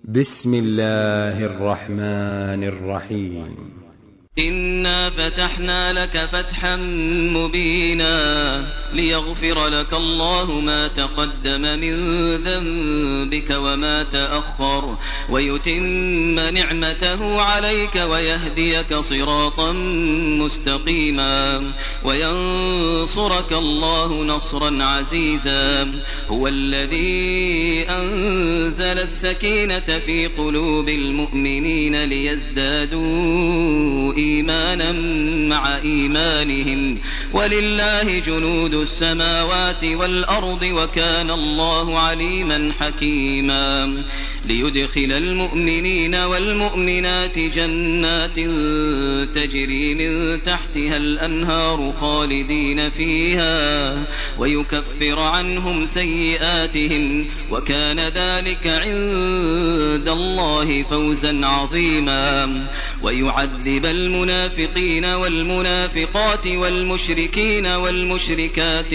بسم الله الرحمن الرحيم. إنا فتحنا لك فتحا مبينا ليغفر لك الله ما تقدم من ذنبك وما تأخر ويتم نعمته عليك ويهديك صراطا مستقيما وينصرك الله نصرا عزيزا. هو الذي أنزل السكينة في قلوب المؤمنين ليزدادوا إيمانا مع إيمانهم ولله جنود السماوات والأرض وكان الله عليما حكيما. ليدخل المؤمنين والمؤمنات جنات تجري من تحتها الأنهار خالدين فيها ويكفر عنهم سيئاتهم وكان ذلك عند الله فوزا عظيما. ويعذب المنافقين والمنافقات والمشركين والمشركات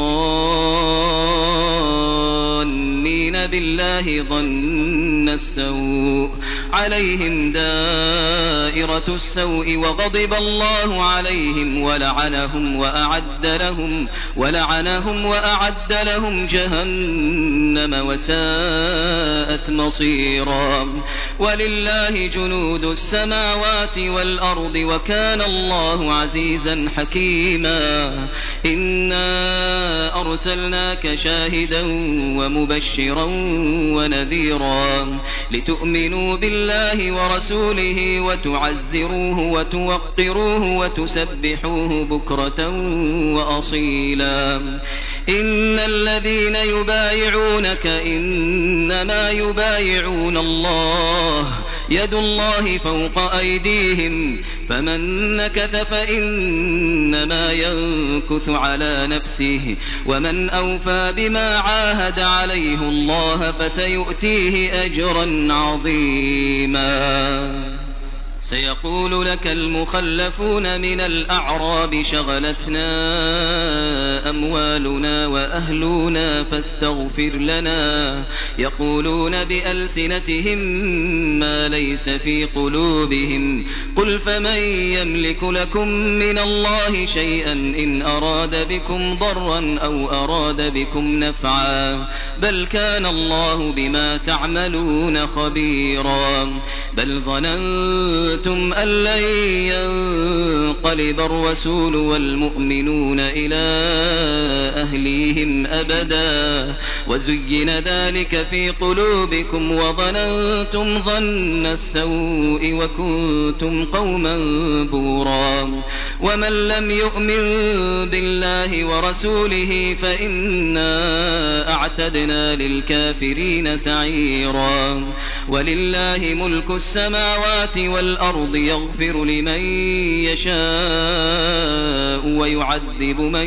الظانين بالله ظن السوء عليهم دائرة السوء وغضب الله عليهم ولعنهم وأعد لهم جهنم وساءت مصيرا. ولله جنود السماوات والأرض وكان الله عزيزا حكيما. إنا أرسلناك شاهدا ومبشرا ونذيرا لتؤمنوا بالله ورسوله وتعزروه وتوقروه وتسبحوه بكرة وأصيلا. إن الذين يبايعونك إنما يبايعون الله يد الله فوق أيديهم فمن نكث فإنما ينكث على نفسه ومن أوفى بما عاهد عليه الله فسيؤتيه أجرا عظيما. سيقول لك المخلفون من الأعراب شغلتنا أموالنا وأهلنا فاستغفر لنا يقولون بألسنتهم ما ليس في قلوبهم قل فمن يملك لكم من الله شيئا إن أراد بكم ضرا أو أراد بكم نفعا بل كان الله بما تعملون خبيرا. بل ظننتم أن لن ينقلب الرسول والمؤمنون إلى أهليهم أبدا وزين ذلك في قلوبكم وظننتم ظن السوء وكنتم قوما بورا. ومن لم يؤمن بالله ورسوله فإنا أعتدنا للكافرين سعيرا. ولله ملك السماوات والأرض يغفر لمن يشاء ويعذب من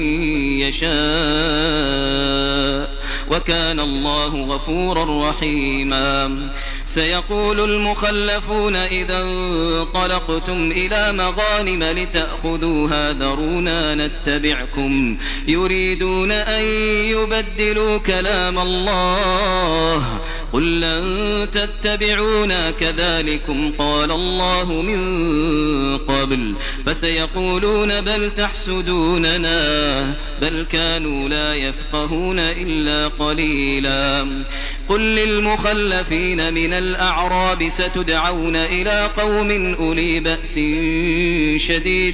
يشاء وكان الله غفورا رحيما. سيقول المخلفون إذا انطلقتم إلى مغانم لتأخذوها ذرونا نتبعكم يريدون أن يبدلوا كلام الله قل لن تتبعونا كذلكم قال الله من قبل فسيقولون بل تحسدوننا بل كانوا لا يفقهون إلا قليلا. قل للمخلفين من الأعراب ستدعون إلى قوم أولي بأس شديد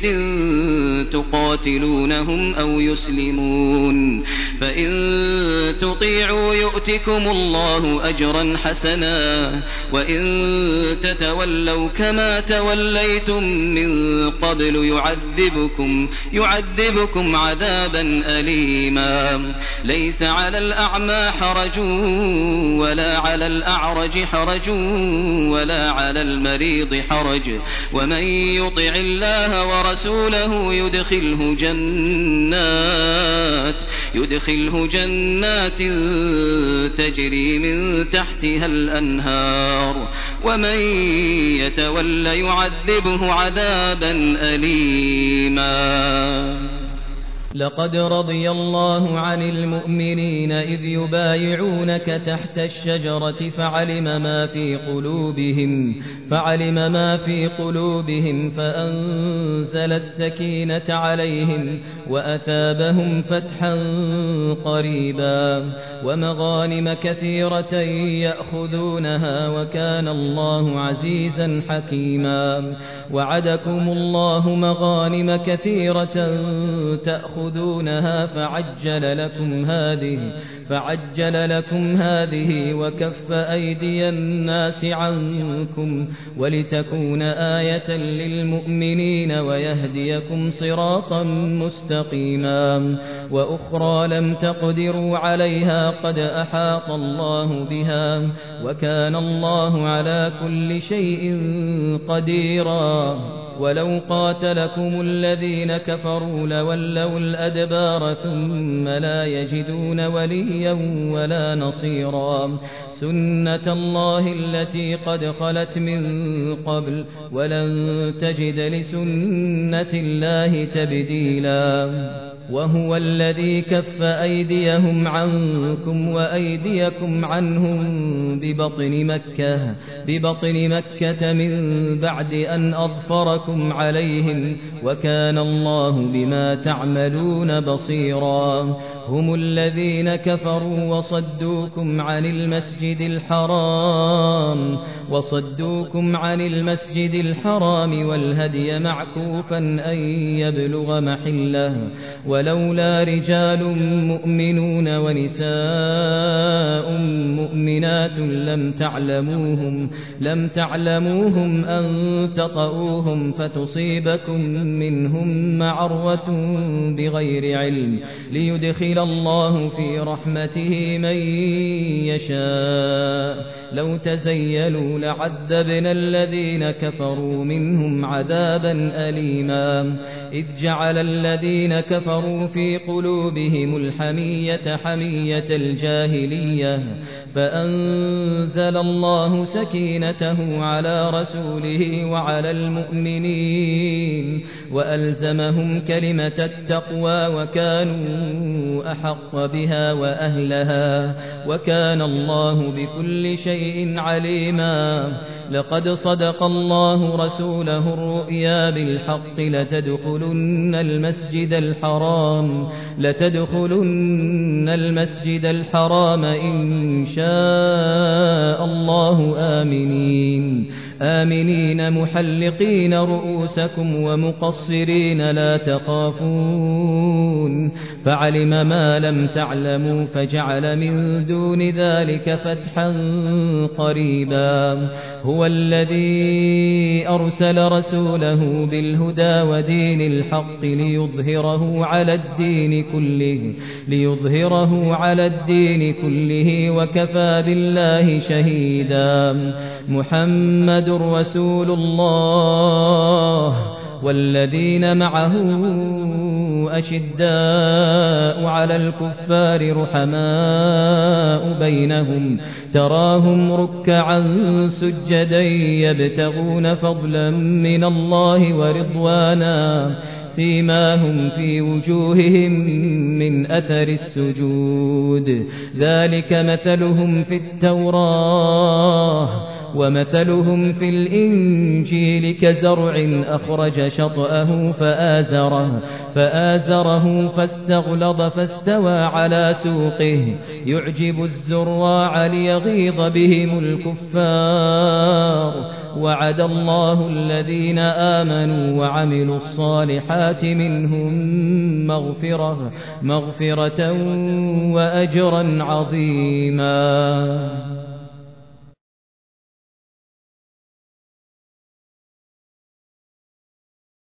تقاتلونهم أو يسلمون فإن تطيعوا يؤتكم الله أجرا حسنا وإن تتولوا كما توليتم من قبل يعذبكم عذابا أليما. ليس على الأعمى حرج ولا على الأعرج حرج ولا على المريض حرج ومن يطع الله ورسوله يدخله جنات تجري من تحتها الأنهار ومن يتول يعذبه عذابا أليما. لقد رضي الله عن المؤمنين إذ يبايعونك تحت الشجرة فعلم ما في قلوبهم فأنزل السكينة عليهم وأثابهم فتحا قريبا ومغانم كثيرة يأخذونها وكان الله عزيزا حكيما. وعدكم الله مغانم كثيرة تأخذونها فعجل لكم هذه وكف أيدي الناس عنكم ولتكون آية للمؤمنين ويهديكم صراطا مستقيما. وأخرى لم تقدروا عليها قد أحاط الله بها وكان الله على كل شيء قديرا. ولو قاتلكم الذين كفروا لولوا الأدبار ثم لا يجدون وليا ولا نصيرا. سنة الله التي قد خلت من قبل ولن تجد لسنة الله تبديلا. وهو الذي كف أيديهم عنكم وأيديكم عنهم ببطن مكة من بعد أن أظفركم عليهم وكان الله بما تعملون بصيرا. هم الذين كفروا وصدوكم عن المسجد الحرام والهدي معكوفا أن يبلغ محله ولولا رجال مؤمنون ونساء مؤمنات لم تعلموهم أن تطؤوهم فتصيبكم منهم معرة بغير علم ليدخل الله في رحمته من يشاء. لو تزيلوا لعذبنا الذين كفروا منهم عذابا أليما. إذ جعل الذين كفروا في قلوبهم الحمية حمية الجاهلية فأنزل الله سكينته على رسوله وعلى المؤمنين وألزمهم كلمة التقوى وكانوا أحق بها وأهلها وكان الله بكل شيء عليما. لقد صدق الله رسوله الرؤيا بالحق لتدخلن المسجد الحرام إن شاء الله آمنين محلقين رؤوسكم ومقصرين لا تخافون فعلم ما لم تعلموا فجعل من دون ذلك فتحا قريبا. هو الذي أرسل رسوله بالهدى ودين الحق ليظهره على الدين كله وكفى بالله شهيدا. محمد رسول الله والذين معه أشداء على الكفار رحماء بينهم تراهم ركعا سجدا يبتغون فضلا من الله ورضوانا سيماهم في وجوههم من أثر السجود ذلك مثلهم في التوراة ومثلهم في الإنجيل كزرع أخرج شطأه فآزره فاستغلظ فاستوى على سوقه يعجب الزراع ليغيظ بهم الكفار. وعد الله الذين آمنوا وعملوا الصالحات منهم مغفرة وأجرا عظيما.